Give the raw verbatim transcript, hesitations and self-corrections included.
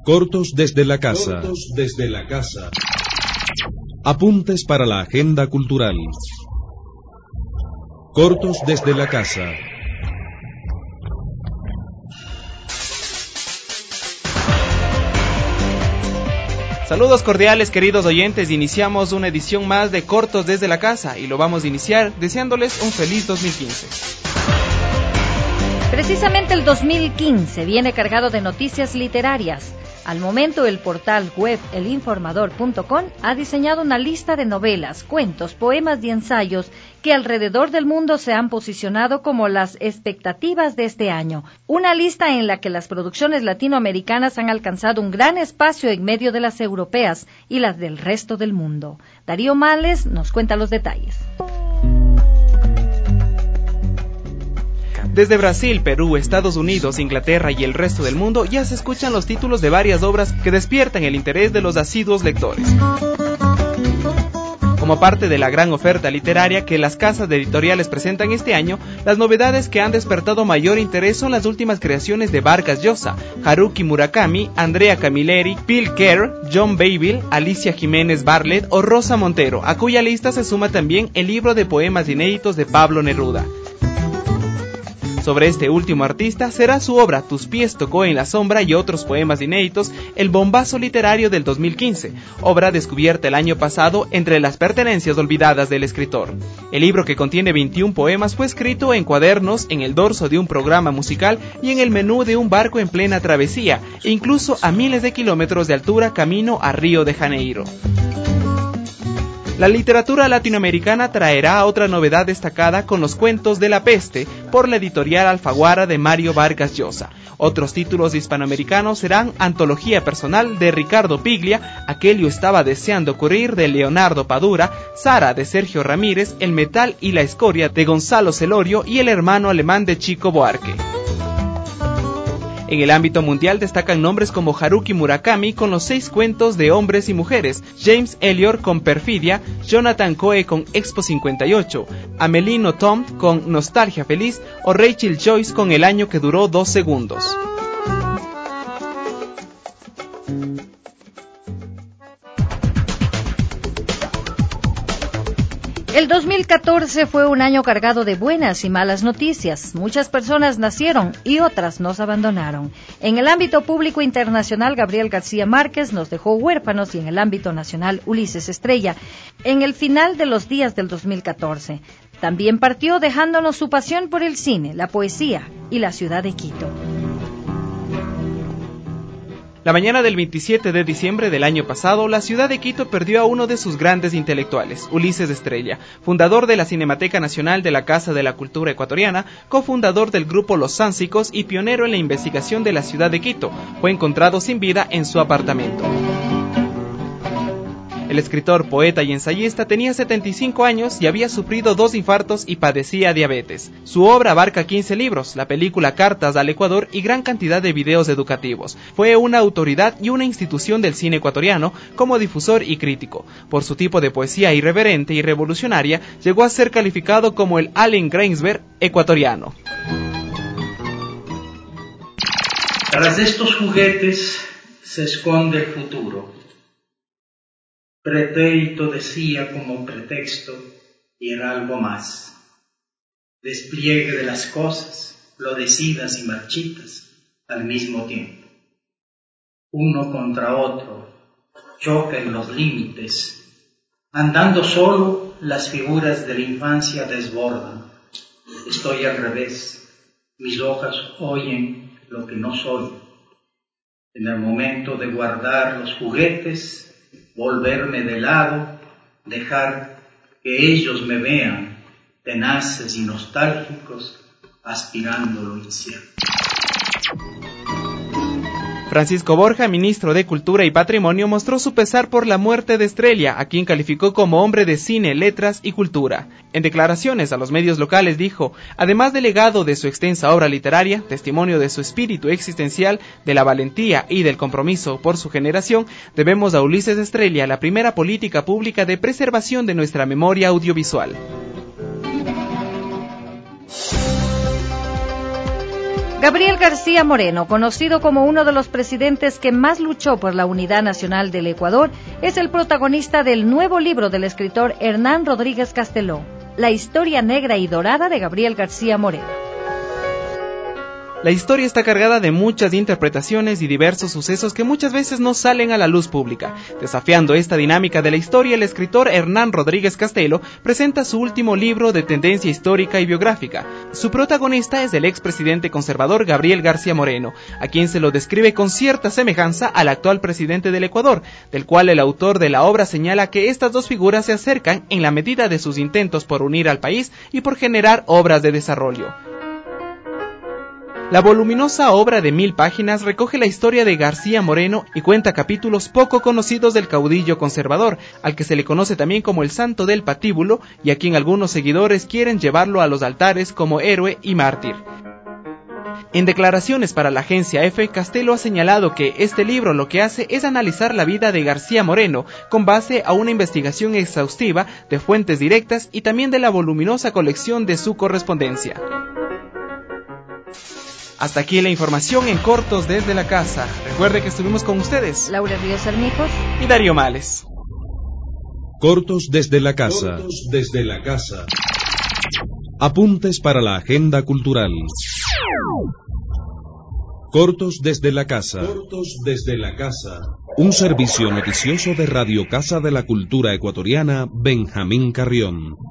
Cortos desde la casa. Cortos desde la casa. Apuntes para la agenda cultural. Cortos desde la casa. Saludos cordiales, queridos oyentes. Iniciamos una edición más de Cortos desde la casa y lo vamos a iniciar deseándoles un feliz dos mil quince. Precisamente el dos mil quince viene cargado de noticias literarias. Al momento, el portal web el informador punto com ha diseñado una lista de novelas, cuentos, poemas y ensayos que alrededor del mundo se han posicionado como las expectativas de este año. Una lista en la que las producciones latinoamericanas han alcanzado un gran espacio en medio de las europeas y las del resto del mundo. Darío Males nos cuenta los detalles. Desde Brasil, Perú, Estados Unidos, Inglaterra y el resto del mundo ya se escuchan los títulos de varias obras que despiertan el interés de los asiduos lectores. Como parte de la gran oferta literaria que las casas de editoriales presentan este año, las novedades que han despertado mayor interés son las últimas creaciones de Vargas Llosa, Haruki Murakami, Andrea Camilleri, Phil Kerr, John Bayville, Alicia Jiménez Bartlett o Rosa Montero, a cuya lista se suma también el libro de poemas inéditos de Pablo Neruda. Sobre este último artista será su obra Tus pies tocó en la sombra y otros poemas inéditos, el bombazo literario del dos mil quince, obra descubierta el año pasado entre las pertenencias olvidadas del escritor. El libro, que contiene veintiún poemas, fue escrito en cuadernos, en el dorso de un programa musical y en el menú de un barco en plena travesía, e incluso a miles de kilómetros de altura camino a Río de Janeiro. La literatura latinoamericana traerá otra novedad destacada con los cuentos de la peste por la editorial Alfaguara de Mario Vargas Llosa. Otros títulos hispanoamericanos serán Antología personal de Ricardo Piglia, Aquello estaba deseando ocurrir de Leonardo Padura, Sara de Sergio Ramírez, El metal y la escoria de Gonzalo Celorio y El hermano alemán de Chico Buarque. En el ámbito mundial destacan nombres como Haruki Murakami con los seis cuentos de hombres y mujeres, James Elliot con Perfidia, Jonathan Coe con Expo cincuenta y ocho, Amélie Nothomb con Nostalgia feliz o Rachel Joyce con El año que duró dos segundos. El dos mil catorce fue un año cargado de buenas y malas noticias. Muchas personas nacieron y otras nos abandonaron. En el ámbito público internacional, Gabriel García Márquez nos dejó huérfanos y en el ámbito nacional, Ulises Estrella, en el final de los días del dos mil catorce. También partió dejándonos su pasión por el cine, la poesía y la ciudad de Quito. La mañana del veintisiete de diciembre del año pasado, la ciudad de Quito perdió a uno de sus grandes intelectuales, Ulises Estrella, fundador de la Cinemateca Nacional de la Casa de la Cultura Ecuatoriana, cofundador del grupo Los Sánsicos y pionero en la investigación de la ciudad de Quito. Fue encontrado sin vida en su apartamento. El escritor, poeta y ensayista tenía setenta y cinco años y había sufrido dos infartos y padecía diabetes. Su obra abarca quince libros, la película Cartas al Ecuador y gran cantidad de videos educativos. Fue una autoridad y una institución del cine ecuatoriano como difusor y crítico. Por su tipo de poesía irreverente y revolucionaria, llegó a ser calificado como el Allen Ginsberg ecuatoriano. Tras estos juguetes se esconde el futuro. Pretérito decía como pretexto y era algo más. Despliegue de las cosas, florecidas y marchitas al mismo tiempo. Uno contra otro, chocan los límites. Andando solo, las figuras de la infancia desbordan. Estoy al revés, mis hojas oyen lo que no soy. En el momento de guardar los juguetes, volverme de lado, dejar que ellos me vean, tenaces y nostálgicos, aspirando lo incierto. Francisco Borja, ministro de Cultura y Patrimonio, mostró su pesar por la muerte de Estrella, a quien calificó como hombre de cine, letras y cultura. En declaraciones a los medios locales dijo, además del legado de su extensa obra literaria, testimonio de su espíritu existencial, de la valentía y del compromiso por su generación, debemos a Ulises Estrella la primera política pública de preservación de nuestra memoria audiovisual. Gabriel García Moreno, conocido como uno de los presidentes que más luchó por la unidad nacional del Ecuador, es el protagonista del nuevo libro del escritor Hernán Rodríguez Casteló, La historia negra y dorada de Gabriel García Moreno. La historia está cargada de muchas interpretaciones y diversos sucesos que muchas veces no salen a la luz pública. Desafiando esta dinámica de la historia, el escritor Hernán Rodríguez Casteló presenta su último libro de tendencia histórica y biográfica. Su protagonista es el expresidente conservador Gabriel García Moreno, a quien se lo describe con cierta semejanza al actual presidente del Ecuador, del cual el autor de la obra señala que estas dos figuras se acercan en la medida de sus intentos por unir al país y por generar obras de desarrollo. La voluminosa obra de mil páginas recoge la historia de García Moreno y cuenta capítulos poco conocidos del caudillo conservador, al que se le conoce también como el Santo del Patíbulo y a quien algunos seguidores quieren llevarlo a los altares como héroe y mártir. En declaraciones para la agencia EFE, Casteló ha señalado que este libro lo que hace es analizar la vida de García Moreno con base a una investigación exhaustiva de fuentes directas y también de la voluminosa colección de su correspondencia. Hasta aquí la información en cortos desde la casa. Recuerde que estuvimos con ustedes Laura Ríos Armijos y Darío Males. Cortos desde la casa. Cortos desde la casa. Apuntes para la agenda cultural. Cortos desde la casa. Cortos desde la casa. Un servicio noticioso de Radio Casa de la Cultura Ecuatoriana, Benjamín Carrión.